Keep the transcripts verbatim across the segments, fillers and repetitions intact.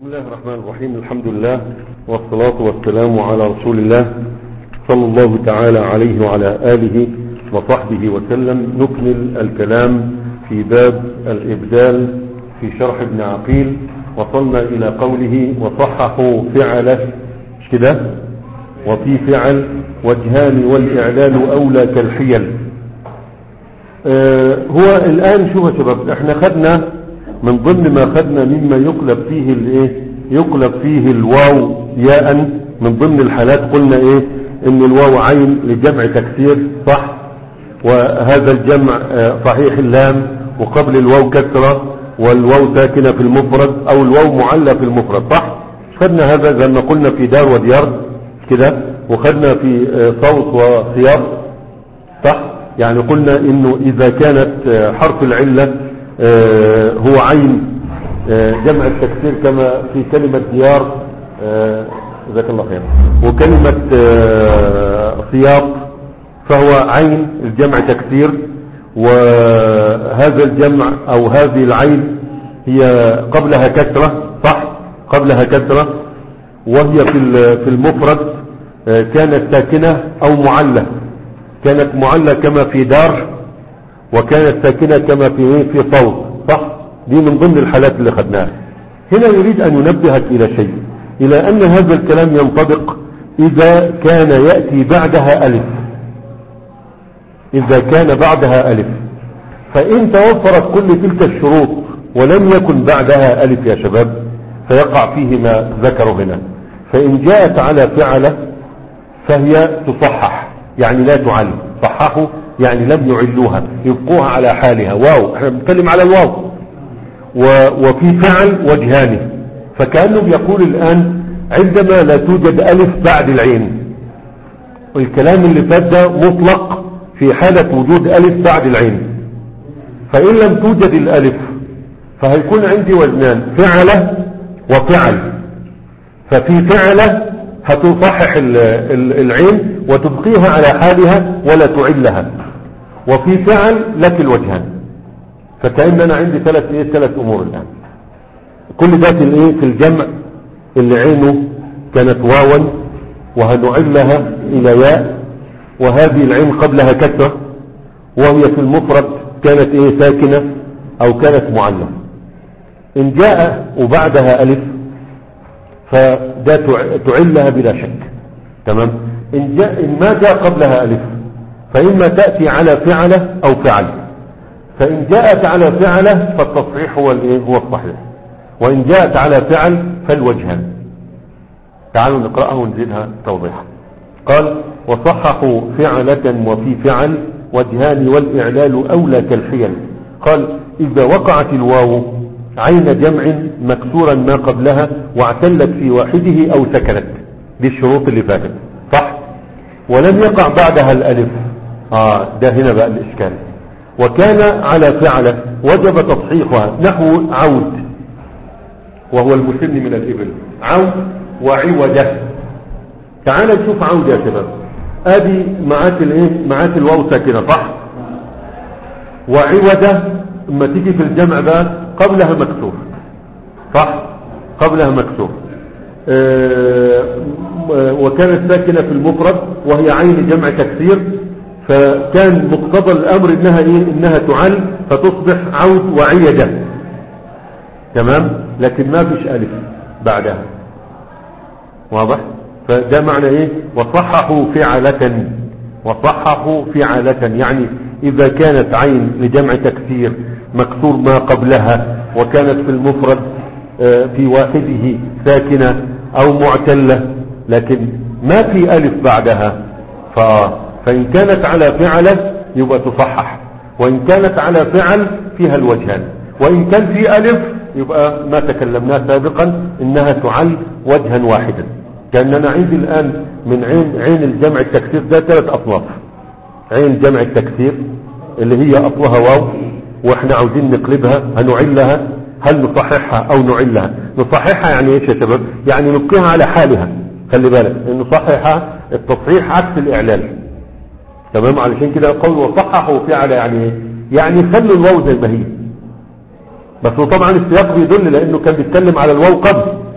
بسم الله الرحمن الرحيم. الحمد لله والصلاة والسلام على رسول الله صلى الله تعالى عليه وعلى آله وصحبه وسلم. نكمل الكلام في باب الإبدال في شرح ابن عقيل. وصلنا إلى قوله وصححوا فعله كده وفي فعل وجهان والإعلال أولى كالحيل. آه هو الآن شوف يا شباب، احنا خدنا من ضمن ما خدنا مما يقلب فيه الايه يقلب فيه الواو ياء. من ضمن الحالات قلنا ايه ان الواو عين لجمع تكسير، صح؟ وهذا الجمع صحيح اللام وقبل الواو كسرة والواو ساكنة في المفرد او الواو معلى في المفرد، صح؟ خدنا هذا زي ما قلنا في دار وديار كده، وخدنا في صوت وسياق، صح؟ يعني قلنا انه اذا كانت حرف العلة هو عين جمع التكسير كما في كلمة ديار، جزاك الله خير، وكلمة سياق فهو عين الجمع تكسير، وهذا الجمع او هذه العين هي قبلها كسرة، صح؟ قبلها كسرة، وهي في في المفرد كانت ساكنة او معلة، كانت معلة كما في دار، وكانت ساكنة كما في في صوت، صح؟ دي من ضمن الحالات اللي خدناها. هنا يريد أن ينبهك إلى شيء، إلى أن هذا الكلام ينطبق إذا كان يأتي بعدها ألف، إذا كان بعدها ألف. فإن توفرت كل تلك الشروط ولم يكن بعدها ألف يا شباب فيقع فيه ما ذكروا هنا. فإن جاءت على فعلة فهي تصحح، يعني لا تعل، صححوا يعني لم يعلوها، يبقوها على حالها. واو، احنا بنتكلم على الواو. وفي فعل وجهان، فكأنه بيقول الآن عندما لا توجد ألف بعد العين، والكلام اللي فات ده مطلق في حالة وجود ألف بعد العين. فإن لم توجد الألف فهيكون عندي وزنان، فعلة وفعل. ففي فعلة هتصحح العين وتبقيها على حالها ولا تعلها، وفي فعل لك الوجهان. فكأن انا عندي ثلاث ايه ثلاث امور الان، كل ده في الايه في الجمع اللي عينه كانت واوا وهنعلها الى ياء، وهذه العين قبلها كسرة، وهي في المفرد كانت ايه ساكنة او كانت معلة. ان جاء وبعدها الف فده تعلها بلا شك، تمام. إن, جاء إن ما جاء قبلها ألف فإما تأتي على فعلة أو فعل. فإن جاءت على فعلة فالتصحيح هو الإيه هو الصحيح، وإن جاءت على فعل فالوجهان. تعالوا نقرأها ونزيدها توضيحا. قال وصححوا فعلة وفي فعل وجهان والإعلال أولى كالحيل. قال إذا وقعت الواو عين جمع مكسورا ما قبلها واعتلت في واحده او سكنت، دي الشروط اللي فاتت، صح؟ ولم يقع بعدها الالف، اه ده هنا بقى الاشكال. وكان على فعله وجب تصحيحها، نحو عود وهو المسن من الابل، عود وعوده. تعال نشوف عود يا شباب، ادي معاك الايه معاك الواو ساكنه، صح؟ وعوده اما تيجي في الجمع بقى قبلها مكسور، صح؟ قبلها مكسور. اه وكانت ساكنة في المفرد وهي عين جمع تكسير، فكان مقتضى الامر انها ايه انها تعل فتصبح عود وعيدة، تمام. لكن ما فيش الف بعدها، واضح؟ فده معنى ايه وصححوا فعلة، وصححوا فعلة يعني اذا كانت عين لجمع تكسير مكسور ما قبلها وكانت في المفرد في واحده ساكنة او معتلة لكن ما في الف بعدها، فإن كانت على فعلة يبقى تصحح، وإن كانت على فعل فيها الوجهان، وإن كان في الف يبقى ما تكلمناه سابقا انها تعل وجها واحدا. كأننا عندي الآن من عين عين الجمع التكسير ده ثلاث أصناف. عين جمع التكسير اللي هي أصلها واو واحنا عاوزين نقلبها، هنعلها، هل نصححها او نعلها؟ نصححها يعني ايش يا شباب؟ يعني نبقيها على حالها. خلي بالك ان نصححها التصحيح عكس الاعلال، تمام. علشان كده قول وصححوا فعل يعني ايه؟ يعني خلوا الواو زي ما هي، بس طبعا السياق بيدل لانه كان بيتكلم على الواو قبل،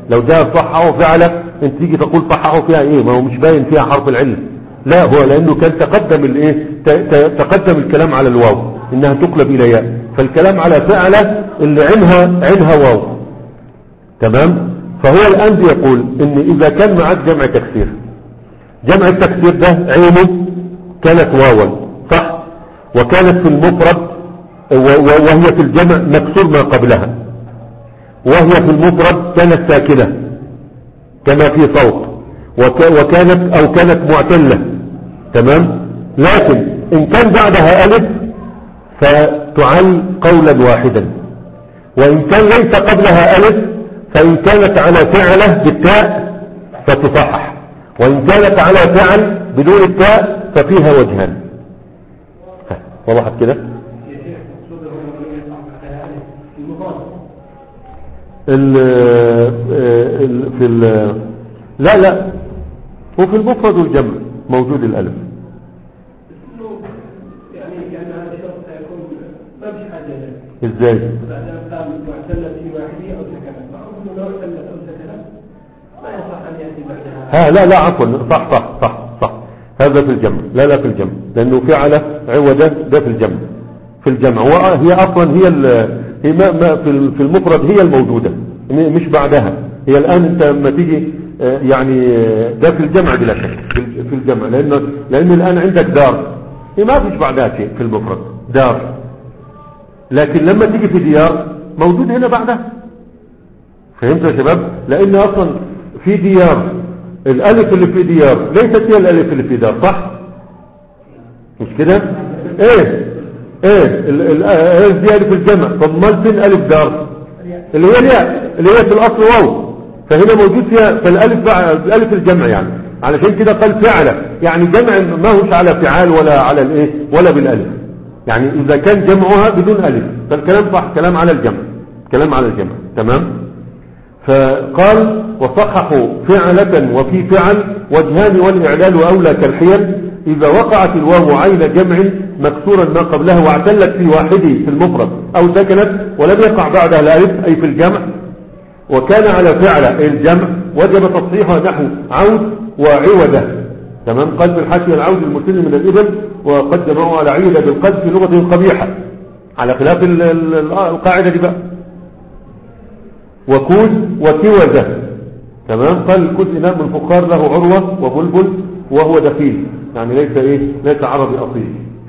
لو جاء صححه فعله انت تيجي تقول صححه فيها ايه؟ ما هو مش باين فيها حرف العلة. لا، هو لانه كان تقدم الايه تقدم الكلام على الواو انها تقلب الى ياء، فالكلام على فعله اللي عينها عينها واو. تمام. فهو الان بيقول ان اذا كان معك جمع تكسير، جمع التكسير ده عينه كانت واوا صح، وكانت في المفرد وهي في الجمع مكسور ما قبلها، وهي في المفرد كانت ساكنة كما في صوت، وكانت او كانت معتلة. تمام. لكن ان كان بعدها الف فتعل قولا واحدا، وان كان ليس قبلها الف فان كانت على فعله بالتاء فتصحح، وان كانت على فعل بدون التاء ففيها وجهان. وضحت كده؟ ال ال في ال لا لا وفي المفرد والجمع موجود الالف. يعني يعني هذا الشرط سيكون ما فيش حاجه ازاي؟ معتله في واحده او سكنه، معروف انه لو اعتلت او سكنت ما يصح ان ياتي بعدها. ها لا لا عفوا، صح صح صح صح، هذا في الجمع. لا لا في الجمع، لانه فعله عوده ده في الجمع. في الجمع وهي اصلا هي هي ما ما في في المفرد هي الموجوده مش بعدها. هي الان انت لما تيجي يعني ده في الجمع بلا شك، في الجمع، لانه لان الان عندك دار هي ما فيش بعدها شيء في المفرد دار، لكن لما تيجي في ديار موجود هنا بعدها. فهمتوا يا شباب؟ لان اصلا في ديار الالف اللي في ديار ليست هي الالف اللي في دار، صح مش كده؟ ايه ايه الالف دي الف الجمع، طب امال فين الف دار اللي هي الياء اللي هي في الاصل واو، فهنا موجود فيها فالالف الالف الجمع يعني. علشان كده قال فعله، يعني جمع ما هوش على فعال ولا على الايه ولا بالالف، يعني اذا كان جمعها بدون الف فالكلام صح، كلام على الجمع، كلام على الجمع. تمام. فقال وصححوا فعلة وفي فعل وجهان والاعلال اولى كالحيل اذا وقعت الواو عين جمع مكسورا ما قبلها واعتلت في واحده في المفرد او سكنت ولم يقع بعدها الالف اي في الجمع، وكان على فعل الجمع وجب تصحيحها نحو عود وعوده. تمام. قال في الحاشية العود المسلم من الابل وقد جمعوا على عيدة بالقذف في لغة قبيحة، على خلاف القاعدة دي بقى. وكوز وكوزة. تمام. قال الكوز إناء من فخار له عروة وبلبل وهو دخيل، يعني ليس ايه ليس عربي اصيل.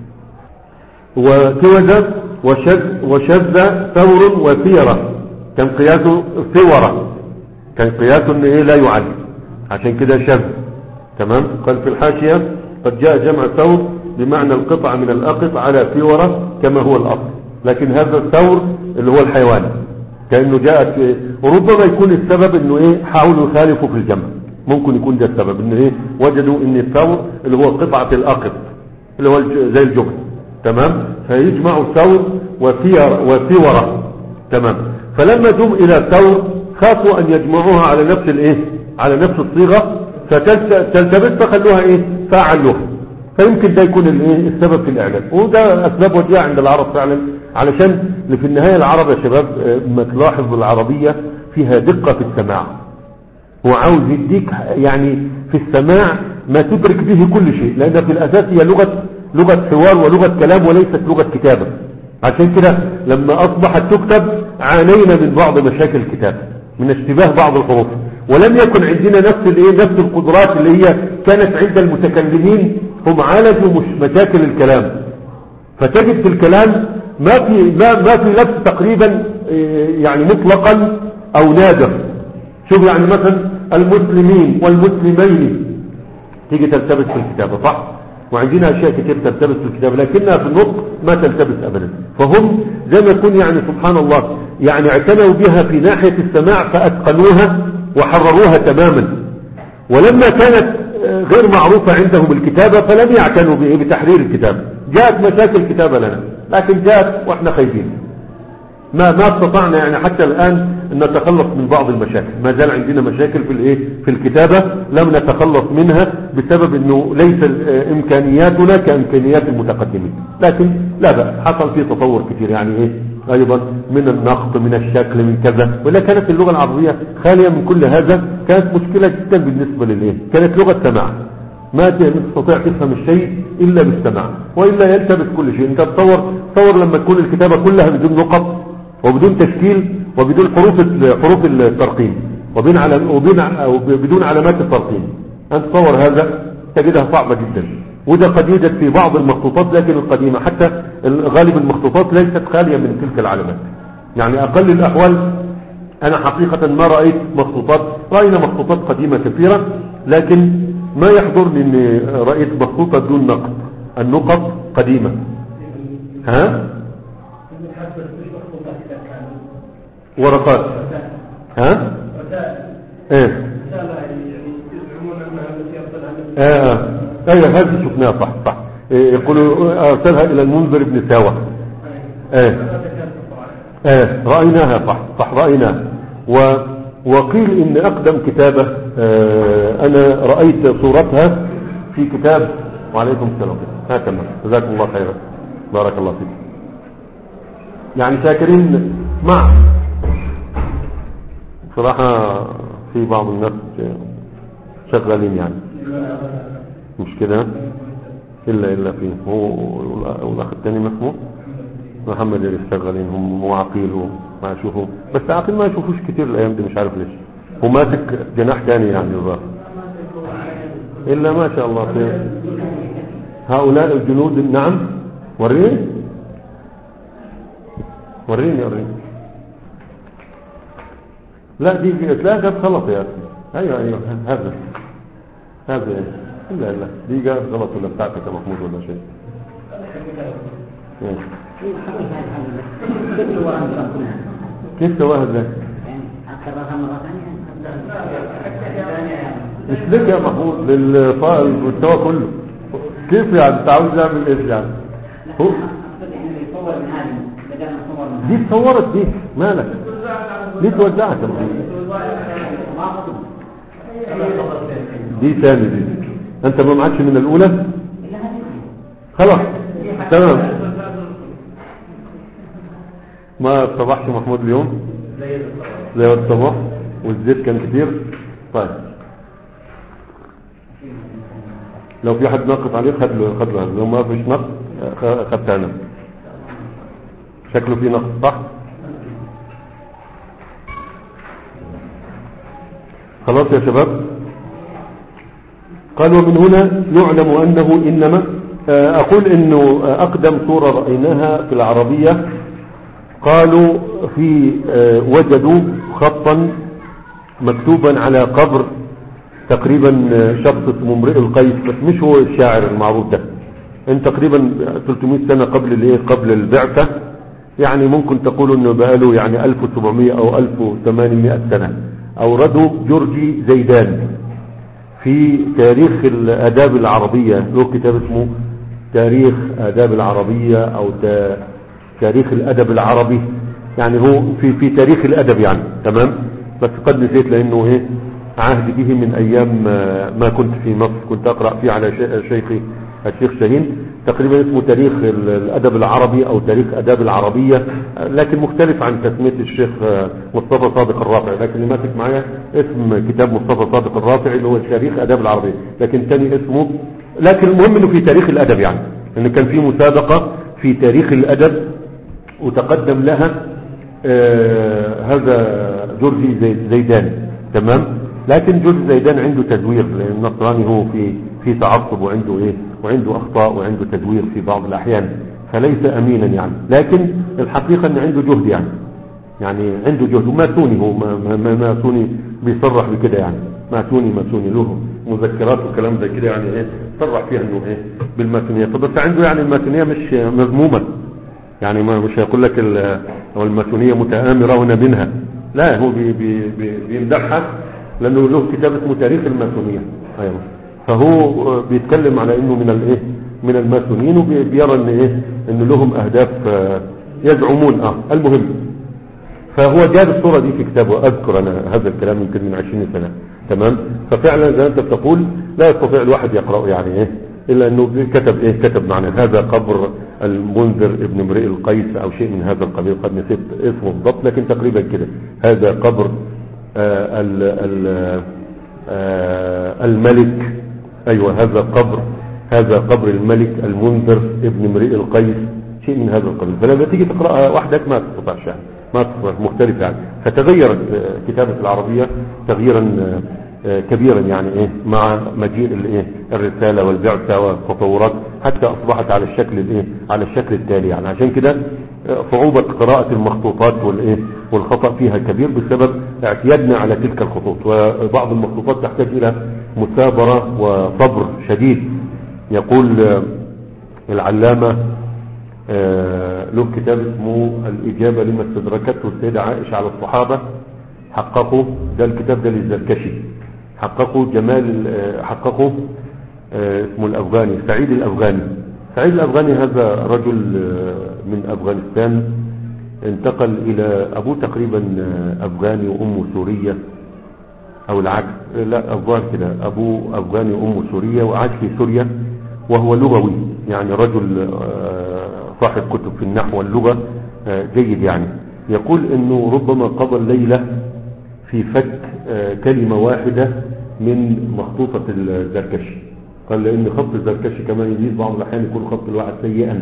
وكوزة وشذ وشذ ثور وثيرة كان قياسه ثورة، كان قياسه ان ايه لا يعد، عشان كده شذ. تمام. قال في الحاشية قد جاء جمع ثور بمعنى القطع من الأقط على ثورة كما هو الأصل، لكن هذا الثور اللي هو الحيوان كأنه جاءت، وربما يكون السبب انه ايه حاولوا يخالفوا في الجمع، ممكن يكون ده السبب انه ايه وجدوا ان الثور اللي هو قطعة الأقط اللي هو زي الجبن. تمام. فيجمعوا ثور وثير وثورة. تمام. فلما جم الى ثور خافوا ان يجمعوها على نفس الايه على نفس الصيغة فتلتبس فخلوها ايه فاعلوها، فيمكن ده يكون الايه السبب في الاعلان، وده اسباب وجهها عند العرب فعلا. علشان في النهاية العرب يا شباب ما تلاحظ العربية فيها دقة في السماع، هو عاوز يديك يعني في السماع ما تدرك به كل شيء، لان في الاساس هي لغة لغة حوار ولغة كلام وليست لغة كتابة. عشان كده لما اصبحت تكتب عانينا من بعض مشاكل الكتابة، من اشتباه بعض الحروف، ولم يكن عندنا نفس الايه نفس القدرات اللي هي كانت عند المتكلمين. هم عالجوا مش مشاكل الكلام، فتجد في الكلام ما في ما, ما في لبس تقريبا يعني مطلقا او نادر. شوف يعني مثلا المسلمين والمسلمين تيجي تلتبس في الكتابة صح، وعندنا اشياء كتير تلتبس في الكتابة لكنها في النطق ما تلتبس ابدا. فهم زي ما يكون يعني سبحان الله يعني اعتنوا بها في ناحية السماع فاتقنوها وحرروها تماما، ولما كانت غير معروفة عندهم الكتابة فلم يعتنوا بتحرير الكتابة. جاءت مشاكل كتابة لنا، لكن جاءت واحنا خايفين، ما ما استطعنا يعني حتى الآن ان نتخلص من بعض المشاكل. ما زال عندنا مشاكل في الايه في الكتابة لم نتخلص منها بسبب انه ليس امكانياتنا كامكانيات المتقدمين، لكن لا بأس حصل فيه تطور كثير يعني ايه ايضا من النقط من الشكل من كذا، ولا كانت اللغة العربية خالية من كل هذا، كانت مشكلة جدا بالنسبة للايه، كانت لغة سماع، ما تستطيع تفهم الشيء الا بالسماع، والا يلتبس كل شيء. انت تصور تصور لما تكون الكتابة كلها بدون نقط وبدون تشكيل وبدون حروف حروف الترقيم وبين علم وبدون علامات الترقيم، انت تصور هذا تجدها صعبة جدا. وده قد يوجد في بعض المخطوطات لكن القديمة، حتى غالب المخطوطات ليست خالية من تلك العلامات. يعني اقل الاحوال انا حقيقة ما رأيت مخطوطات، رأينا مخطوطات قديمة كثيرة، لكن ما يحضرني اني رأيت مخطوطة دون نقط، النقط قديمة. ها ورقات ها ايه اه ايوه هذه شفناها صح صح. إيه يقولوا ارسلها الى المنذر بن ساوة. ايه ايه رأيناها صح صح رأيناها. و وقيل ان اقدم كتابة اه انا رأيت صورتها في كتاب. وعليكم السلام. هكذا جزاكم الله خيرا بارك الله فيك. يعني شاكرين مع صراحة في بعض الناس شغالين يعني مش كده إلا إلا فيه هو والأخ الثاني مسموع محمد اللي شغالين هم هو عقيل وما يشوفوا، بس عقيل ما يشوفوش كتير الأيام دي مش عارف ليش، هو ماسك جناح ثاني يعني الظاهر إلا ما شاء الله في هؤلاء الجنود. نعم وريني وريني وريني لا دي لا جاب غلط يا أخي. أيوة أيوة هذا هذا إلا إلا دي جاب غلط ولا بتاعتك يا محمود ولا شيء. كيف سواها ذلك؟ مش لك يا محمود للمستوى كله. كيف يعني انت عاوز تعمل ايش يعني؟ هو دي تصورت دي مالك دي توزعت يا محمود دي ثاني دي انت ما معكش من الاولى خلاص تمام. ما صبحش محمود اليوم زي الصباح والزيت كان كتير. طيب لو في حد ناقص عليه خد له خد له، لو ما فيش نقص خدت انا. شكله في نقص صح. خلاص يا شباب. قال ومن هنا يعلم انه انما اقول انه اقدم صورة رأيناها في العربية قالوا في وجدوا خطا مكتوبا على قبر تقريبا شخص اسمه امرئ القيس، بس مش هو الشاعر المعروف ده، ان تقريبا ثلاثمائة سنة قبل الايه قبل البعثة، يعني ممكن تقولوا انه بقاله يعني ألف وسبعمائة او ألف وثمانمائة سنة. اورده جورجي زيدان في تاريخ الاداب العربية، له كتاب اسمه تاريخ آداب العربية او تاريخ الادب العربي، يعني هو في في تاريخ الادب يعني تمام. بس قد نسيت لانه ايه عهد به من ايام ما كنت في مصر، كنت اقرأ فيه على شيخي الشيخ شاهين، تقريبا اسمه تاريخ الادب العربي او تاريخ اداب العربية، لكن مختلف عن تسمية الشيخ مصطفى صادق الرافعي، لكن اللي ماسك معايا اسم كتاب مصطفى صادق الرافعي اللي هو تاريخ اداب العربية، لكن تاني اسمه. لكن المهم انه في تاريخ الادب، يعني انه كان في مسابقة في تاريخ الادب وتقدم لها آه هذا جورجي زي زيدان تمام. لكن جورجي زيدان عنده تزوير، لان النصراني هو في في تعصب وعنده ايه وعنده اخطاء وعنده تزوير في بعض الاحيان، فليس امينا يعني. لكن الحقيقة ان عنده جهد يعني يعني عنده جهد، وماسوني هو ماسوني بيصرح بكده يعني، ماسوني ماسوني له مذكرات وكلام زي كده يعني ايه صرح فيها انه ايه بالماسونية. فبس عنده يعني الماسونية مش مذمومة، يعني ما مش هيقول لك الماسونية متآمرة هنا منها، لا هو بي بي بي بيمدحها لانه له كتاب اسمه تاريخ الماسونية. ايوه فهو بيتكلم على انه من الايه من الماسونيين، وبيرى ان ايه ان لهم اهداف يزعمون اه المهم. فهو جاب الصورة دي في كتابه، اذكر انا هذا الكلام يمكن من عشرين سنة تمام. ففعلا زي انت بتقول لا يستطيع الواحد يقرأه يعني ايه الا انه كتب ايه كتب معنى هذا قبر المنذر ابن امرئ القيس او شيء من هذا القبيل، قد نسيت اسمه بالضبط لكن تقريبا كده. هذا قبر آه ال ال آه الملك، ايوه هذا قبر هذا قبر الملك المنذر ابن امرئ القيس، شيء من هذا القبيل. فلما تيجي تقراها وحدك ما تستطيعش يعني، ما تستطيع مختلف يعني. فتغيرت كتابة العربية تغييرا كبيرا يعني ايه مع مجيء الايه الرسالة والبعثة والتطورات، حتى اصبحت على الشكل الايه على الشكل التالي يعني. عشان كده صعوبة قراءة المخطوطات والايه والخطأ فيها كبير بسبب اعتيادنا على تلك الخطوط، وبعض المخطوطات تحتاج الى مثابرة وصبر شديد. يقول العلامة له كتاب اسمه الإجابة لما استدركته السيدة عائشة على الصحابة، حققوا ده الكتاب ده للزركشي، حققوا جمال حققوا اسمه الأفغاني سعيد الأفغاني. سعيد الأفغاني هذا رجل من أفغانستان، انتقل إلى أبوه تقريبا أفغاني وأمه سورية أو العكس، لا أفغان كده، أبوه أفغاني وأمه سورية، وعاش في سوريا وهو لغوي يعني، رجل صاحب كتب في النحو واللغة جيد يعني. يقول انه ربما قضى الليلة في فك كلمة واحدة من مخطوطة الزركشي. قال لان خط الزركشي كمان يزيد بعض الاحيان يكون خط الواحد سيئا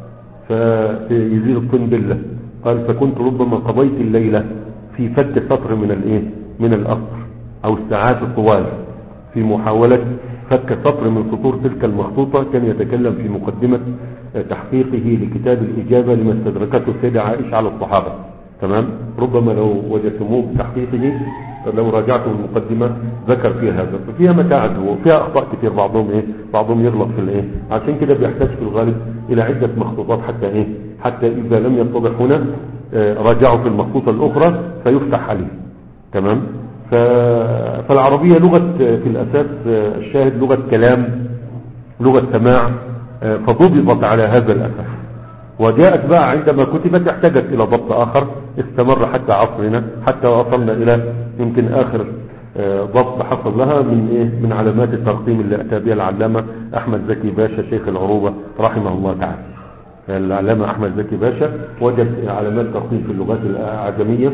فيزيد القنبلة. قال فكنت ربما قضيت الليلة في فك سطر من الايه من الاسطر او الساعات الطوال في محاولة فك سطر من سطور تلك المخطوطة. كان يتكلم في مقدمة تحقيقه لكتاب الإجابة لما استدركته السيدة عائشة على الصحابة، تمام. ربما لو وجدتموه بتحقيقه لو راجعتم المقدمة ذكر فيها هذا، ففيها متاعب وفيها أخطاء كثير، بعضهم إيه بعضهم يغلط في الإيه. عشان كده بيحتاج في الغالب إلى عدة مخطوطات حتى إيه حتى إذا لم يتضح هنا راجعوا في المخطوطة الأخرى فيفتح عليه، تمام. فالعربية لغة في الأساس الشاهد لغة كلام، لغة سماع، فضبطت على هذا الأساس. وجاءت بقى عندما كتبت احتاجت إلى ضبط آخر استمر حتى عصرنا، حتى وصلنا إلى يمكن آخر ضبط حصل لها من إيه من علامات الترقيم اللي أتى بها العلامة أحمد زكي باشا شيخ العروبة رحمه الله تعالى. العلامة أحمد زكي باشا وجد علامات ترقيم في اللغات الأعجمية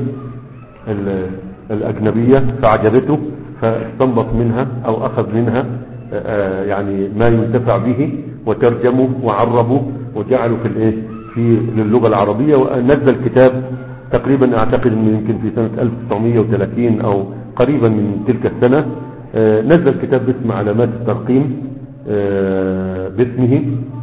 الأجنبية فعجبته، فاستنبط منها أو أخذ منها يعني ما ينتفع به وترجمه وعربه وجعله في الايه في للغة العربية. ونزل كتاب تقريبا اعتقد انه يمكن في سنة ألف وتسعمائة وثلاثين او قريبا من تلك السنة، نزل كتاب باسم علامات الترقيم باسمه،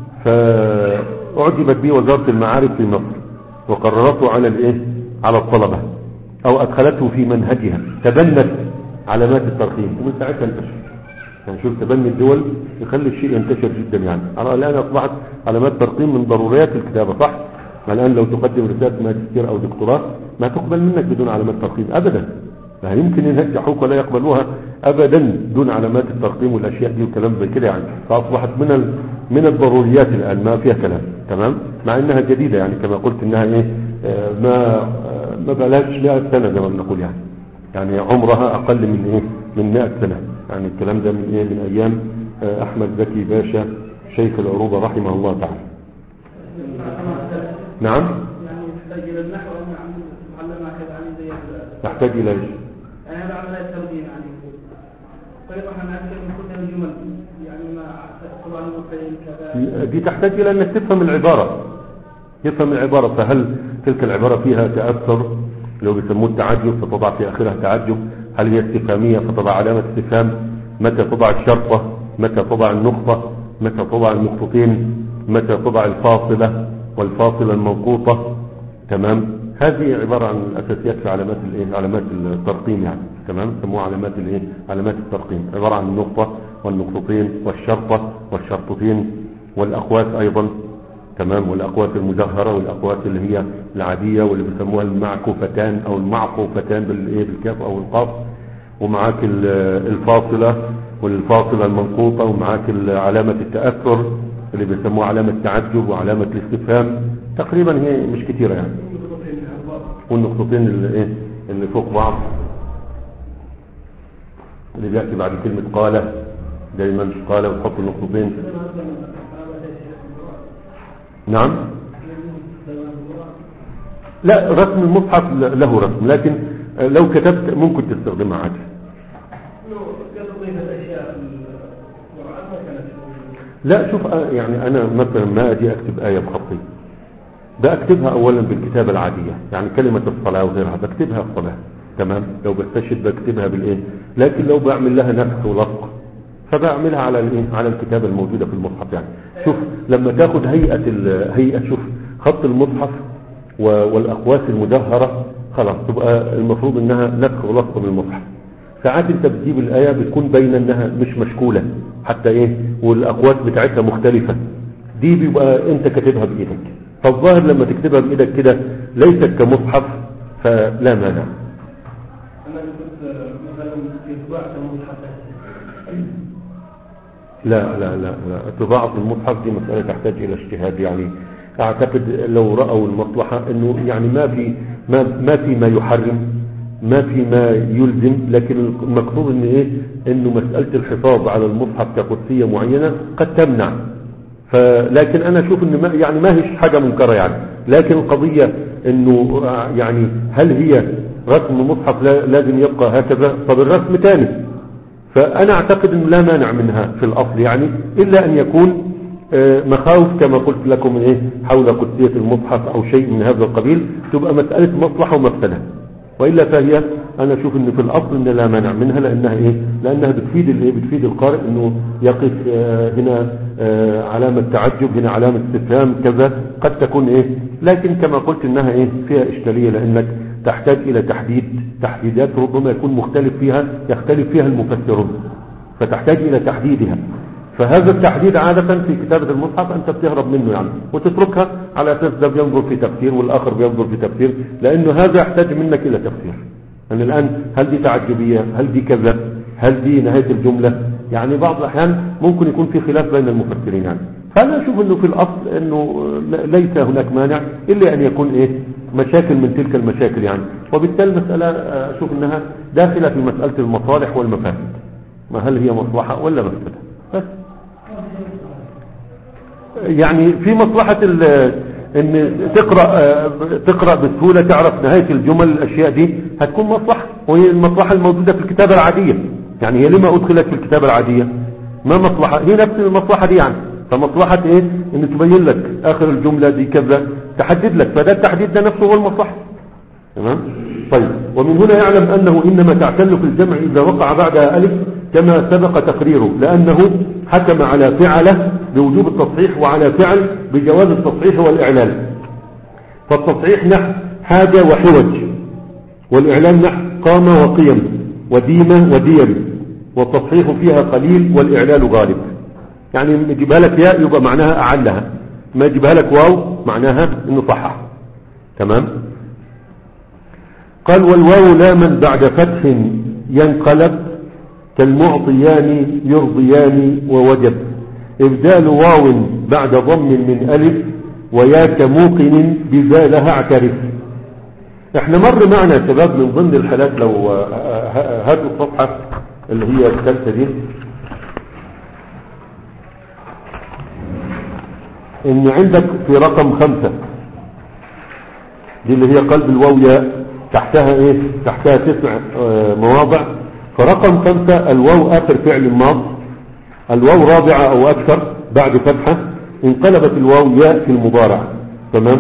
فأعجبت به وزارة المعارف في مصر وقررته على الايه على الطلبة او ادخلته في منهجها، تبنت علامات الترقيم ومن ساعتها انتشر. يعني شوف تبني الدول يخلي الشيء ينتشر جدا يعني. أنا الآن أصبحت علامات ترقيم من ضروريات الكتابة، صح؟ الآن لو تقدم رسالة ماجستير أو دكتوراه ما تقبل منك بدون علامات ترقيم أبدا، لا يمكن ينجحوك ولا يقبلوها أبدا دون علامات الترقيم والأشياء دي وكلام زي كده يعني. فأصبحت من ال... من الضروريات الآن ما فيها كلام، تمام. مع إنها جديدة يعني كما قلت إنها إيه آه ما آه ما بلاش مئة سنة زي ما بنقول يعني، يعني عمرها أقل من إيه من مئة سنة يعني. الكلام ده من ايه من ايام احمد زكي باشا شيخ العروبة رحمه الله تعالى. نعم يعني تحتاج الى النحو معلمة كذا عن زي تحتاج الى ايش؟ يعني هذا عملية ترجمة يعني طريقة احنا نتكلم كل الجمل يعني ما طبعا ممكن كذا دي تحتاج الى انك تفهم العبارة، تفهم العبارة. فهل تلك العبارة فيها تأثر لو بيسموه التعجب فتضع في اخرها تعجب، هل هي استفهامية فتضع علامة استفهام، متى تضع الشرطة، متى تضع النقطة، متى تضع النقطتين، متى تضع الفاصلة والفاصلة المنقوطة، تمام. هذه عبارة عن الأساسيات في علامات الايه علامات الترقيم يعني، تمام. سموها علامات الايه علامات الترقيم، عبارة عن النقطة والنقطتين والشرطة والشرطتين والأقواس أيضا، تمام. والأقواس المجهرة والأقواس اللي هي العادية واللي بيسموها المعكوفتان أو المعقوفتان بالإيه بالكاف أو القاف، ومعاك الفاصلة والفاصلة المنقوطة، ومعاك علامة التأثر اللي بيسموها علامة تعجب وعلامة الاستفهام. تقريبا هي مش كتيرة يعني. والنقطتين اللي, إيه اللي فوق بعض اللي بيأتي بعد كلمة قال دايما قال وتحط النقطتين. نعم. لا، رسم المصحف له رسم، لكن لو كتبت ممكن تستخدمها عادي. لا شوف، يعني أنا مثلا ما أجي أكتب آية بخطي، بأكتبها أولا بالكتابة العادية، يعني كلمة الصلاة وغيرها بكتبها الصلاة، تمام. لو بستشهد بكتبها بالإيه، لكن لو بعمل لها نفس ولصق فبعملها على الإيه، على الكتابة الموجودة في المصحف. يعني شوف لما تاخد هيئة هيئة شوف خط المصحف والأقواس المدهرة، خلاص تبقى المفروض إنها نسخ ولصق من المصحف. ساعات انت بتجيب الآية بتكون باينه انها مش مشكولة حتى ايه، والأقواس بتاعتها مختلفة، دي بيبقى انت كاتبها بإيدك، فالظاهر لما تكتبها بإيدك كده ليست كمصحف فلا مانع. أنا كنت مثلا يطبع المصحف. لا لا لا لا طباعة المصحف دي مسألة تحتاج إلى اجتهاد. يعني أعتقد لو رأوا المصلحة إنه يعني ما في ما ما في ما يحرم، ما في ما يلزم، لكن المقصود إن إيه، إنه مسألة الحفاظ على المصحف كقدسية معينة قد تمنع. فلكن أنا أشوف إن ما يعني ما هيش حاجة منكرة يعني، لكن القضية إنه يعني هل هي رسم المصحف لازم يبقى هكذا؟ طب الرسم تاني، فأنا أعتقد أنه لا مانع منها في الأصل يعني، إلا أن يكون مخاوف كما قلت لكم إيه حول قدسية المصحف أو شيء من هذا القبيل، تبقى مسألة مصلحة ومفسدة. وإلا فهي أنا أشوف أن في الأصل أن لا مانع منها، لأنها إيه، لأنها بتفيد الإيه، بتفيد القارئ أنه يقف هنا علامة تعجب، هنا علامة استفهام كذا، قد تكون إيه، لكن كما قلت أنها إيه فيها إشكالية، لأنك تحتاج إلى تحديد تحديدات ربما يكون مختلف فيها يختلف فيها المفسرون، فتحتاج إلى تحديدها. فهذا التحديد عادة في كتابة المصحف أنت بتهرب منه يعني، وتتركها على أساس ده بينظر في تفسير والآخر بينظر في تفسير، لأنه هذا يحتاج منك إلى تفسير. يعني الآن هل دي تعجبية، هل دي كذا، هل دي نهاية الجملة، يعني بعض الأحيان ممكن يكون في خلاف بين المفسرين يعني. فأنا أشوف أنه في الأصل أنه ليس هناك مانع، إلا أن يكون إيه مشاكل من تلك المشاكل يعني، وبالتالي المسألة أشوف أنها داخلة في مسألة المصالح والمفاسد، ما هل هي مصلحة ولا مفسدة بس. يعني في مصلحة ان تقرأ تقرأ بسهولة، تعرف نهاية الجمل، الاشياء دي هتكون مصلحة، وهي المصلحة الموجودة في الكتابة العادية. يعني هي لما ادخلت في الكتابة العادية ما مصلحة، هي نفس المصلحة دي يعني. فمصلحة ايه، ان تبين لك اخر الجملة دي كذا، تحدد لك، فده التحديد ده نفسه هو المصلحة. تمام. طيب، ومن هنا يعلم انه انما تعتل في الجمع اذا وقع بعدها الف كما سبق تقريره، لأنه حكم على فعله بوجوب التصحيح، وعلى فعل بجواز التصحيح والإعلان. فالتصحيح نحو حاجة وحوج، والإعلان نحو قام وقيم وديمة وديم، والتصحيح فيها قليل والإعلان غالب. يعني يجيبها لك ياء يبقى معناها أعلها، ما يجيبها لك واو معناها إنه صحح. تمام. قال والواو لا من بعد فتح ينقلب كالمعطيان يرضيان ووجب، إبدال واو بعد ضم من ألف ويا كموقن بذا لها اعترف. احنا مر معنا يا شباب من ضمن الحالات، لو هاتوا الصفحة اللي هي الثالثة دي، ان عندك في رقم خمسة دي اللي هي قلب الواو ياء، تحتها ايه، تحتها تسع مواضع. فرقم خمسة الواو آخر فعل ماض، الواو رابعة أو أكثر بعد فتحة، انقلبت الواو ياء في المضارع. تمام.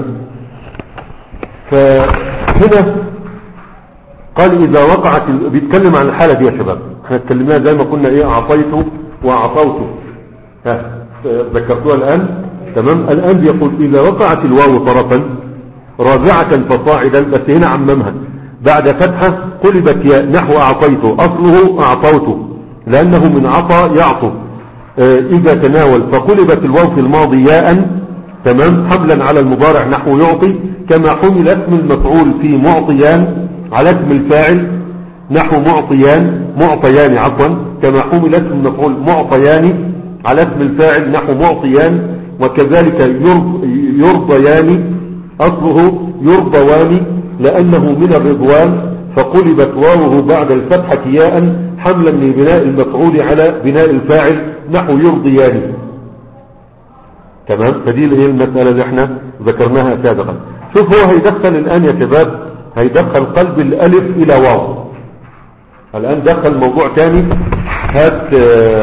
فهنا قال إذا وقعت، بيتكلم عن الحالة دي يا شباب، احنا اتكلمناها زي ما كنا ايه، أعطيته وأعطوته، ها ذكرتوها الآن. تمام. الآن بيقول إذا وقعت الواو طرفا رابعة فصاعدا، بس هنا عممها، بعد فتحة قلبت ياء نحو أعطيته، أصله أعطوته لأنه من عطى يعطو اه إذا تناول، فقلبت الواو في الماضي ياء. تمام. حملا على المضارع نحو يعطي، كما حمل اسم المفعول في معطيان على اسم الفاعل نحو معطيان معطيان عفوا، كما حمل اسم المفعول معطيان على اسم الفاعل نحو معطيان. وكذلك يرضيان أصله يرضوان لأنه من الرضوان، فقلبت واوه بعد الفتحة ياء حملا لبناء المفعول على بناء الفاعل نحو يرضيان. تمام. فدي اللي هي المسألة اللي احنا ذكرناها سابقا. شوف هو هيدخل الآن يا شباب، هيدخل قلب الألف إلى واو. الآن دخل موضوع تاني. هات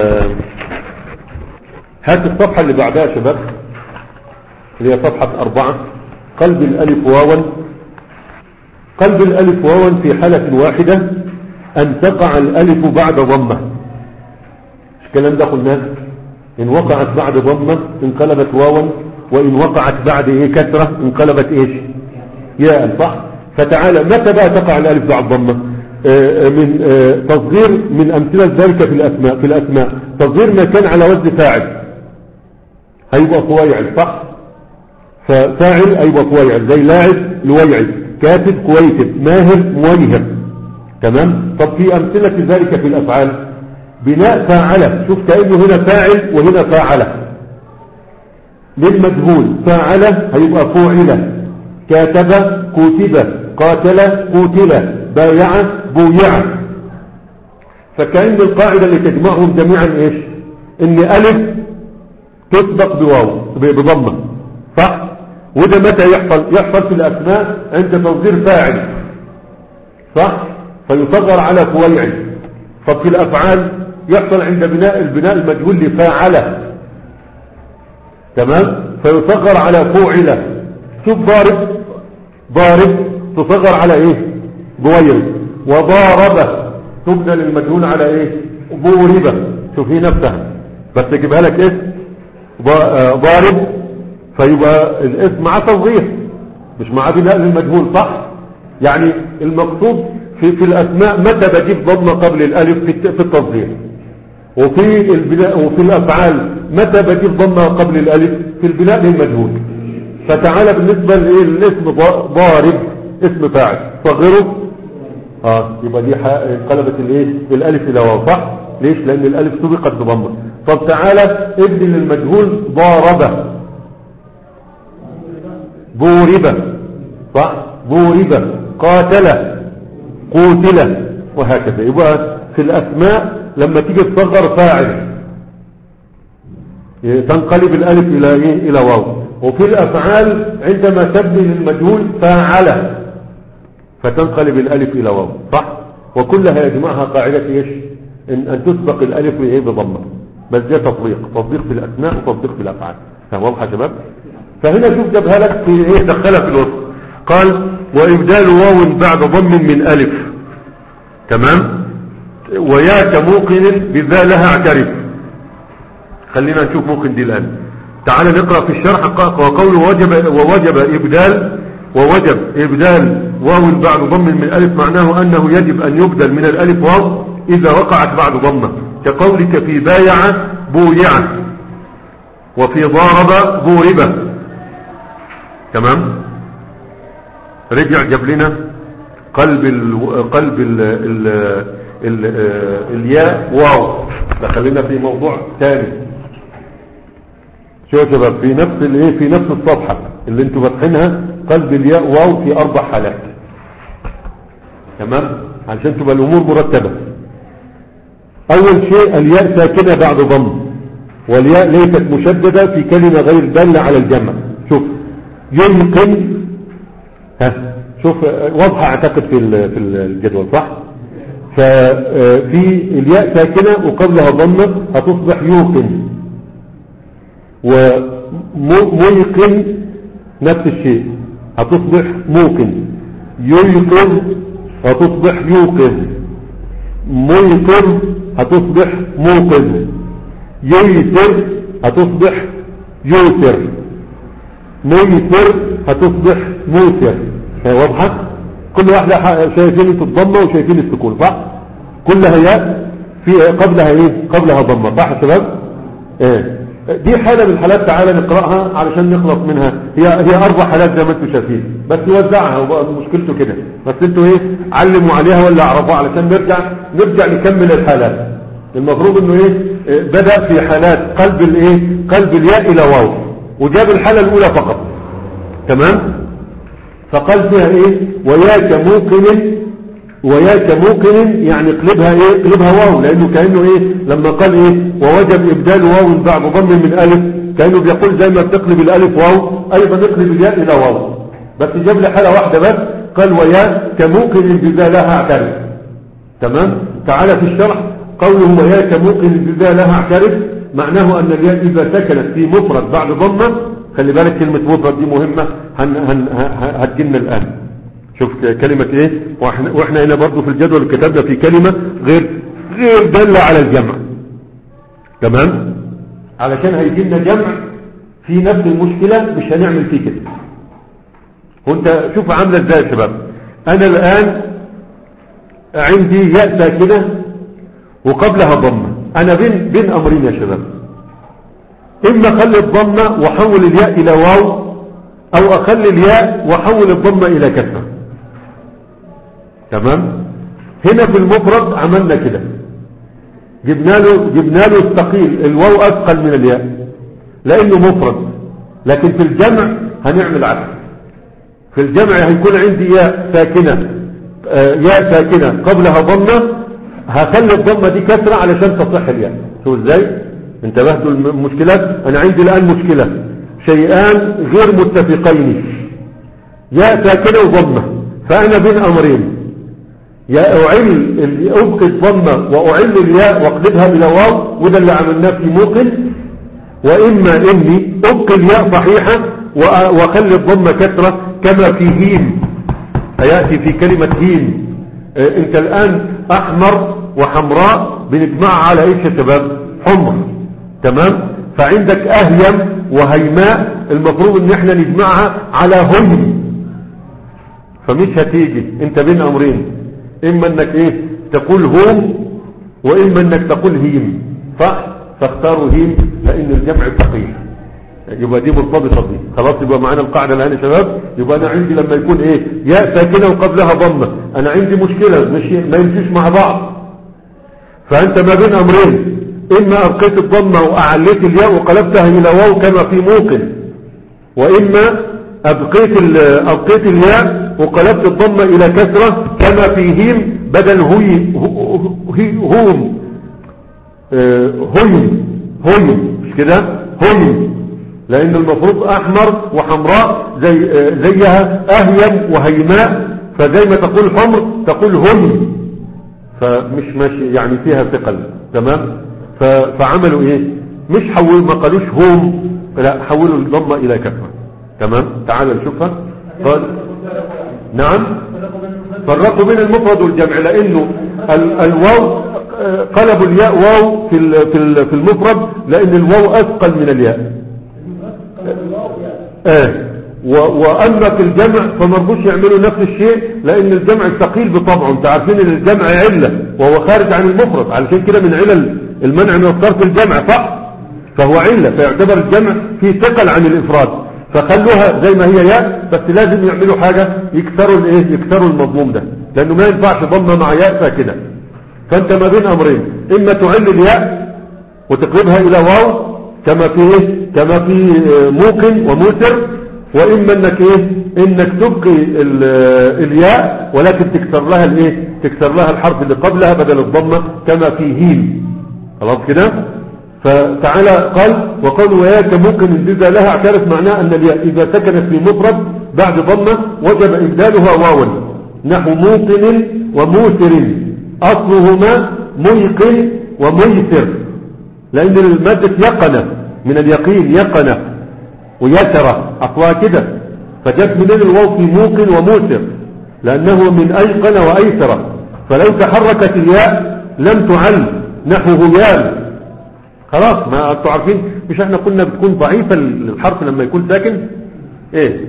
هات الصفحة اللي بعدها يا شباب، اللي هي صفحة أربعة. قلب الألف واوا. قلب الألف واوا في حالة واحدة أن تقع الألف بعد ضمة. مش الكلام ده قلناه؟ إن وقعت بعد ضمة انقلبت واوا، وإن وقعت بعد إيه كسرة انقلبت إيش؟ ياء. صح؟ فتعالى متى بقى تقع الألف بعد ضمة؟ آه من آه تصغير من أمثلة ذلك في الأسماء. في الأسماء تصغير ما كان على وزن فاعل هيبقى طويعل. صح؟ ففاعل هيبقى طويعل، زي لاعب لويعل، كاتب كويتب، ماهر مويهر. تمام. طب في أمثلة ذلك في الأفعال بناء فاعله. شوف كأنه هنا فاعل وهنا فاعله للمجهول. فاعله هيبقى فوعله، كاتب كتب، قاتل قتل، بايع بويع. فكأن القاعدة اللي تجمعهم جميعا ايش؟ ان ألف تسبق بواو بضمة. صح؟ وده متى يحصل؟ يحصل في الأسماء عند تصغير فاعل. صح؟ فيصغر على فويع. طب في الأفعال يحصل عند بناء البناء المجهول لفاعله. تمام. فيصغر على فوعله. شوف ضارب، ضارب تصغر على ايه؟ بوير. وضارب تبنى للمجهول على ايه؟ ضورب. شوف هي نفسها بس اجيبها لك اسم ضارب، فيبقى الاسم مع تصغير مش مع بناء للمجهول. صح؟ يعني المقصود في, في الأسماء متى بجيب ضمة قبل الألف في التصغير، وفي البناء وفي الأفعال متى بجيب ضمة قبل الألف في البناء للمجهول. فتعالى بالنسبة للاسم ضارب اسم فاعل صغره اه يبقى دي انقلبت الايه الالف الى واو. صح؟ ليش؟ لان الالف سبقت بضمه. طب تعالى ابني للمجهول ضارب بورب. صح؟ بورب، قاتل قوتل، وهكذا. يبقى في الاسماء لما تيجي تصغر فاعل تنقلب الالف الى ايه الى واو. وفي الافعال عندما تبني للمجهول فاعل فتنقلب الالف الى واو. صح؟ وكلها يجمعها قاعدة ايش؟ ان, أن تسبق الالف ايه بضمه. بس ده تطبيق تطبيق في الاسماء وتطبيق في الافعال. واضحه يا شباب؟ فهنا شوف جابها لك في ايه دخلها في الوصف. قال وابدال واو بعد ضم من الف. تمام. ويا كموقن بذا لها اعترف. خلينا نشوف موقن دي الان. تعال نقرأ في الشرح. وقول ووجب, ووجب إبدال ووجب إبدال واو بعد ضم من الألف معناه أنه يجب أن يبدل من الألف واو إذا وقعت بعد ضمة، كقولك في بايع بويع وفي ضارب ضورب. تمام. رجع جاب لنا قلب ال قلب ال ال ال الياء واو. دخلنا في موضوع ثاني. شو يا شباب؟ في نفس الايه في نفس الصفحة اللي انتوا فاتحينها قلب الياء واو في اربع حالات. تمام. عشان تبقى الامور مرتبة. اول شيء الياء ساكنة بعد ضم، والياء ليست مشددة في كلمة غير دالة على الجمع. شوف يمكن، ها شوف واضحة اعتقد في في الجدول. صح؟ ففي الياء ساكنة وقبلها ضمة هتصبح يوقن، وميقن نفس الشيء هتصبح موقن، ييقن هتصبح يوقن، ميقن هتصبح موقن، ييسر هتصبح يوسر، ميسر هتصبح موسر. هي واضحة؟ كل واحدة شايفين انتوا الضمة وشايفين السكون. صح؟ كلها ياء في قبلها ايه قبلها ضمة. صح يا شباب؟ ايه دي حالة من الحالات. تعالى نقرأها علشان نخلص منها. هي هي اربع حالات زي ما انتم شايفين، بس نوزعها وبقى مشكلته كده. بس انتوا ايه علموا عليها ولا اعرفوها علشان نرجع نرجع نكمل الحالات. المفروض انه ايه بدأ في حالات قلب الايه قلب الياء الى واو، وجاب الحالة الاولى فقط. تمام. فقال فيها ايه وياك موقن ويا كموقن يعني اقلبها ايه اقلبها واو، لانه كأنه ايه لما قال ايه ووجب ابدال واو بعد ضم من الف، كأنه بيقول زي ما بتقلب الالف واو ايضا اقلب الياء الى واو، بس جاب لي حالة واحدة بس، قال ويا كموقن بذا لها اعترف. تمام. تعالى في الشرح قوله ويا كموقن بذا لها اعترف، معناه ان الياء اذا سكنت في مفرد بعد ضمه، خلي بالك كلمة مفرد دي مهمة هن هن هتجينا الان. شوف كلمة ايه، واحنا, واحنا هنا برضو في الجدول كتبنا في كلمة غير غير دالة على الجمع. تمام. علشان هيجينا جمع في نفس المشكلة مش هنعمل فيه كده. وانت شوف عاملة ازاي يا شباب. انا الان عندي ياء ساكنة وقبلها ضمة، انا بين بين امرين يا شباب، اما اخلي الضمة واحول الياء الى واو، او اخلي الياء واحول الضمة الى كسرة. تمام. هنا في المفرد عملنا كده، جبنا له جبنا له الثقيل، الواو اثقل من الياء لانه مفرد، لكن في الجمع هنعمل عكس. في الجمع هيكون عندي ياء ساكنة آه ياء ساكنة قبلها ضمة، هخلي الضمة دي كسرة علشان تصح الياء. شو ازاي؟ انتبهتوا المشكلات؟ انا عندي الان مشكلة، شيئان غير متفقين، ياء ساكنة وضمة، فانا بين امرين، يا اعل ابقي الضمة واعل الياء واقلبها الى واو، وده اللي عملناه في موقن، واما اني ابقي الياء صحيحة واخلي الضمة كسرة كما في هيم، هياتي في كلمة هيم. اه انت الان احمر وحمراء بنجمعها على ايش يا شباب؟ حمر. تمام. فعندك اهيم وهيماء المفروض ان احنا نجمعها على هم، فمش هتيجي، انت بين امرين، اما انك ايه تقول هم واما انك تقول هيم، صح؟ فاختاروا هيم لان الجمع ثقيل، يبقى دي مرتبطه دي. خلاص يبقى معانا القاعده الان يا شباب. يبقى انا عندي لما يكون ايه ياء ساكنه وقبلها ضمه، انا عندي مشكله، مش ما يمشيش مع بعض، فانت ما بين امرين، اما ابقيت الضمه واعليت الياء وقلبتها الى واو كما في موقن، واما ابقيت ابقيت الياء وقلبت الضمه الى كسره كما في هيم بدل هوي هوم هوي هوي مش كده هوي، لان المفروض احمر وحمراء زي زيها اهيم وهيماء، فزي ما تقول حمر تقول هوي، فمش ماشي يعني فيها ثقل. تمام. فعملوا ايه؟ مش حولوا، ما قالوش هم، لا حولوا الضمه الى كسره. تمام. تعال نشوفها. قال نعم فرقوا بين المفرد والجمع، لانه الواو قلبوا الياء واو في في المفرد لان الواو اثقل من الياء. اه واما في الجمع فمرضوش يعملوا نفس الشيء لان الجمع ثقيل بطبعه. انت عارفين ان الجمع عله وهو خارج عن المفرد، علشان كده من علل المنع من صرف الجمع، صح؟ فهو عله، فيعتبر الجمع فيه ثقل عن الافراد، فخلوها زي ما هي ياء، بس لازم يعملوا حاجه يكسروا الايه يكسروا المضموم ده، لانه ما ينفعش ضمه مع ياء ساكنه. فانت ما بين امرين، اما تعل الياء وتقلبها الى واو كما في ايه كما في موقن وموسر، واما انك ايه انك تبقي الياء ولكن تكسر لها الايه تكسر لها الحرف اللي قبلها بدل الضمه كما في هيم. خلاص كده. فتعالى قال وقالوا وياك ممكن الجزء لها اعترف، معناه ان الياء اذا سكنت في مفرد بعد ضمه وجب ابدالها واوا، نحو موقن وموسر، اصلهما ميقن وميسر، لان المادة يقنة من اليقين، يقنة ويسرة اصلها كده، فجت منين الواو في موقن وموسر؟ لانه من ايقن وايسرة، فلو تحركت الياء لم تعل، نحو هيال. خلاص ما انتوا عارفين، مش احنا قلنا بتكون ضعيفة الحرف لما يكون ساكن ايه.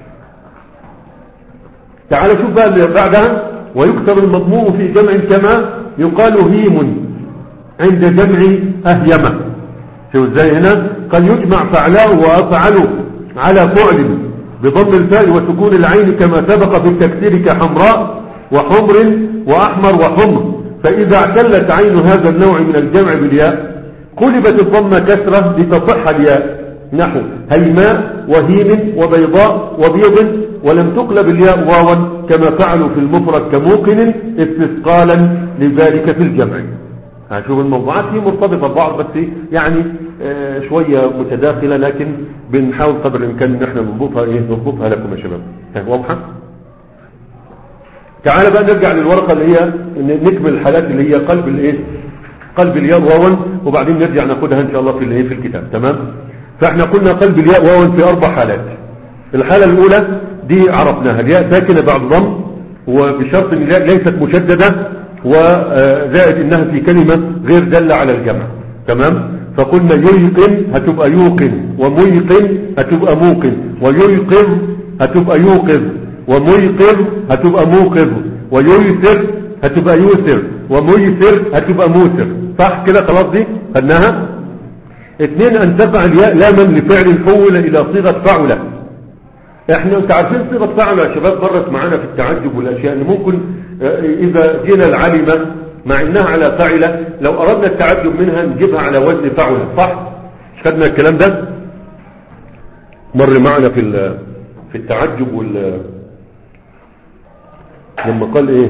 تعال شوف بقى اللي بعدها، ويكتب المضموم في جمع كما يقال هيم عند جمع أهيمة. شو ازاي هنا؟ قال يجمع فعلاء وأفعله على فعل بضم الفاء وسكون العين كما سبق في التكسير كحمراء وحمر وأحمر وحمر، فإذا اعتلت عين هذا النوع من الجمع بالياء قلبت الضمة كسرة لتصح الياء، نحو هيماء وهيم وبيضاء وبيض، ولم تقلب الياء واوا كما فعلوا في المفرد كموقن استثقالا لذلك في الجمع. هشوف الموضوعات هي مرتبطة ببعض بس يعني آه شوية متداخلة، لكن بنحاول قدر الإمكان ان احنا نضبطها ايه نضبطها لكم يا شباب. واضحة؟ تعال بقى نرجع للورقة اللي هي نكمل الحالات اللي هي قلب الايه قلب الياء واوا، وبعدين نرجع ناخدها ان شاء الله في الايه في الكتاب. تمام؟ فاحنا قلنا قلب الياء واوا في اربع حالات. الحالة الاولى دي عرفناها، الياء ساكنة بعد ضم، وبشرط ان الياء ليست مشددة، وزائد انها في كلمة غير دالة على الجمع. تمام؟ فقلنا ييقن هتبقى يوقن، وميقن هتبقى موقن، وييقظ هتبقى يوقظ، وميقظ هتبقى موقظ، وييسر هتبقى يوسر، وميسر هتبقى موسر. صح كده؟ خلاص دي خدناها. اثنين، ان تقع الياء لاما لفعل حول الى صيغة فعلة. احنا انت عارفين صيغة فعلة يا شباب مرت معانا في التعجب والاشياء اللي ممكن اذا جينا العلمة مع انها على فعلة لو اردنا التعجب منها نجيبها على وزن فعلة. صح؟ مش خدنا الكلام ده مر معنا في في التعجب وال لما قال ايه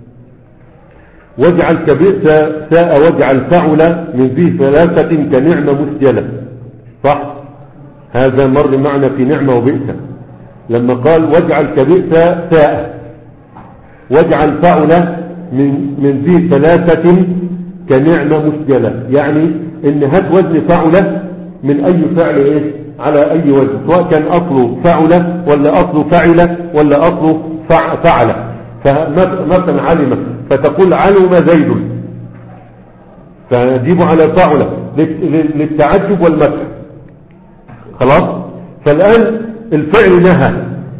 واجعل كبئس ساء واجعل فعل من ذي ثلاثة كنعمة مسجلة. صح؟ هذا مر معنا في نعمة وبئس لما قال واجعل كبئس ساء واجعل فعل من من ذي ثلاثة كنعمة مسجلة، يعني ان هات وزن فعل من اي فعل ايه على اي وزن، سواء كان اصله فعل ولا اصله فعل ولا اصله فعل. فمثلا علم فتقول علم زيد، فنجيب على فعل للتعجب والمدح. خلاص؟ فالآن الفعل نهى،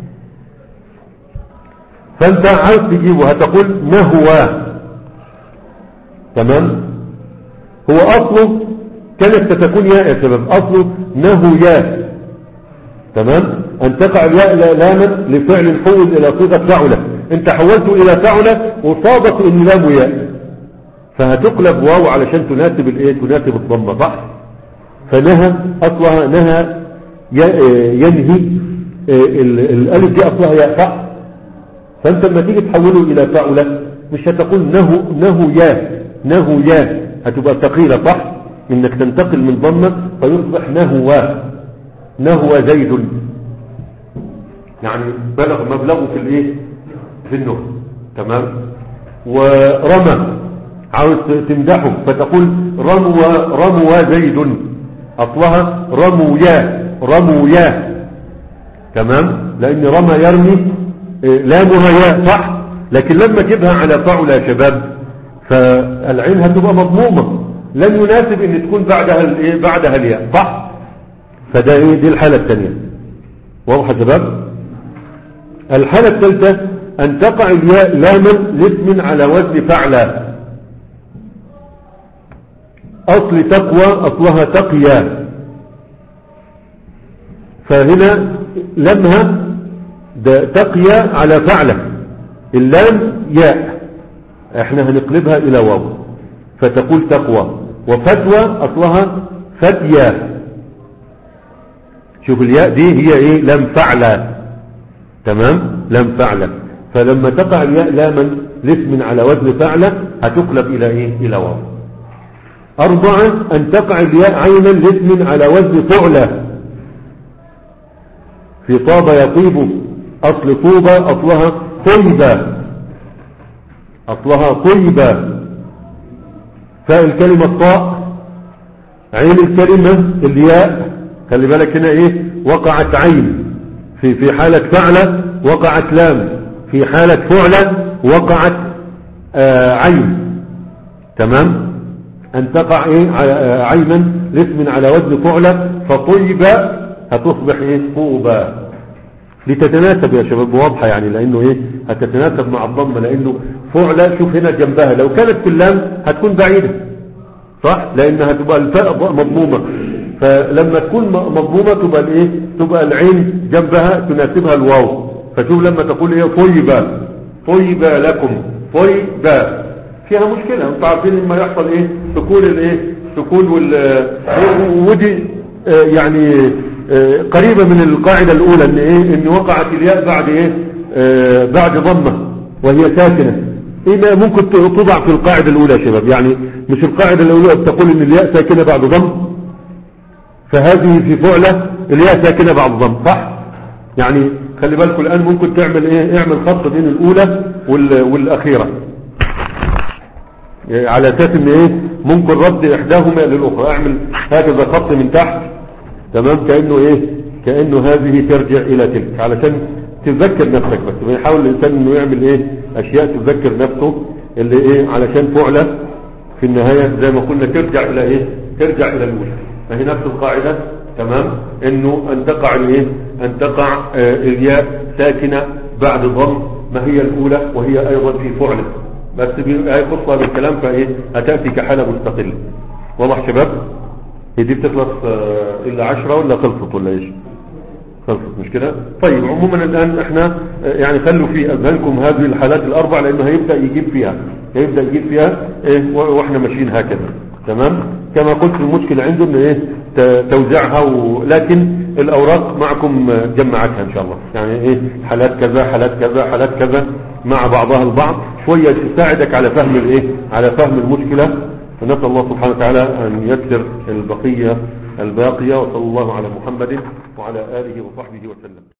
فانت عايز تجيبه هتقول نهوى. تمام؟ هو اصله كانت ستكون ياء يا شباب، اصله نهويا. تمام؟ ان تقع الياء لاما لفعل حول الى صيغه فعله، انت حولته الى فعله وصادف ان لام ياء، فهتقلب واو علشان تناسب الايه تناسب الضمه. صح؟ فنهى اصلها نهى ينهي، الالف دي اصلها ياء. صح؟ فانت لما تيجي تحوله الى فعله مش هتقول نهو نهو يا نهو يا، هتبقى ثقيله. صح؟ انك تنتقل من ضمه فيصبح نهوى نهوى زيد، يعني بلغ مبلغه في الايه في النهو. تمام؟ ورمى عاوز تمدحه فتقول رموى رموى زيد، اصلها رمويا رمويا. تمام؟ لان رمى يرمي لامها ياء. صح؟ لكن لما تجيبها على فعل يا شباب فالعين هتبقى مضمومه، لن يناسب ان تكون بعدها الايه بعدها الياء. صح؟ فده ايه دي الحاله الثانيه. واضح يا شباب؟ الحاله الثالثه ان تقع الياء لاما لاسم على وزن فعلى. اصل تقوى اصلها تقيا، فهنا لمها تقيا على فعلة، اللام ياء احنا هنقلبها الى واو فتقول تقوى. وفتوى اصلها فتيا، شوف الياء دي هي ايه لام فعلة. تمام؟ لام فعلة، فلما تقع الياء لاما لاسم على وزن فعلة هتقلب الى ايه الى واو. اربعة ان تقع الياء عينا لاسم على وزن فعلة. في طاب يطيب، اصل طوبة اصلها طيبة اصلها طيبة، فالكلمة طاء، عين الكلمة الياء، خلي بالك هنا ايه وقعت عين، في في حالة فعلة وقعت لام، في حالة فعلة وقعت آه عين. تمام؟ ان تقع ايه عينا لاسم على وزن فعلة، فطيبة هتصبح ايه طوبة، لتتناسب يا شباب. واضحة يعني، لانه ايه هتتناسب مع الضمة، لانه فعلة شوف هنا جنبها لو كانت في اللام هتكون بعيدة. صح؟ لانها تبقى الفاء مضمومة، فلما تكون مضمومة تبقى الايه تبقى العين جنبها تناسبها الواو. فشوف لما تقول ايه طيبة طيبة لكم طيبة فيها مشكلة. انتوا عارفين لما يحصل ايه سكون الايه سكون وال ودي يعني قريبة من القاعدة الاولى ان ايه ان وقعت الياء بعد ايه آه بعد ضمة وهي ساكنة، إذا ممكن تضع في القاعدة الأولى يا شباب. يعني مش القاعدة الأولى بتقول إن الياء ساكنة بعد ضم، فهذه في فعلة الياء ساكنة بعد ضم، صح؟ يعني خلي بالكم الآن ممكن تعمل إيه، اعمل خط بين الأولى والأخيرة على أساس إن إيه ممكن رد إحداهما للأخرى. اعمل هكذا خط من تحت، تمام، كأنه إيه، كأنه هذه ترجع إلى تلك، علشان تذكر نفسك. بس بيحاول الإنسان إنه يعمل إيه أشياء تذكر نفسه اللي إيه، علشان فعلة في النهاية زي ما قلنا ترجع إلى إيه، ترجع إلى الأولى. فهي نفس القاعدة، تمام، إنه أن تقع الإيه، أن تقع آه الياء ساكنة بعد ضم ما هي الأولى وهي أيضا في فعلة، بس هي خطوة بالكلام فإيه هتأتي كحالة مستقلة. واضح شباب؟ هي دي بتخلص آه إلا عشرة ولا خلصت ولا إيش؟ خلصت مش كده؟ طيب عموما الآن احنا يعني خلوا في أذهانكم هذه الحالات الأربع، لأنه هيبدأ يجيب فيها هيبدأ يجيب فيها إيه وإحنا ماشيين هكذا، تمام. كما قلت المشكلة عنده إن إيه توزيعها، ولكن الأوراق معكم جمعتها إن شاء الله، يعني إيه حالات كذا حالات كذا حالات كذا مع بعضها البعض، شوية تساعدك على فهم الإيه، على فهم المشكلة. فنسأل الله سبحانه وتعالى أن يكثر البقية الباقية، وصلى الله على محمد وعلى آله وصحبه وسلم.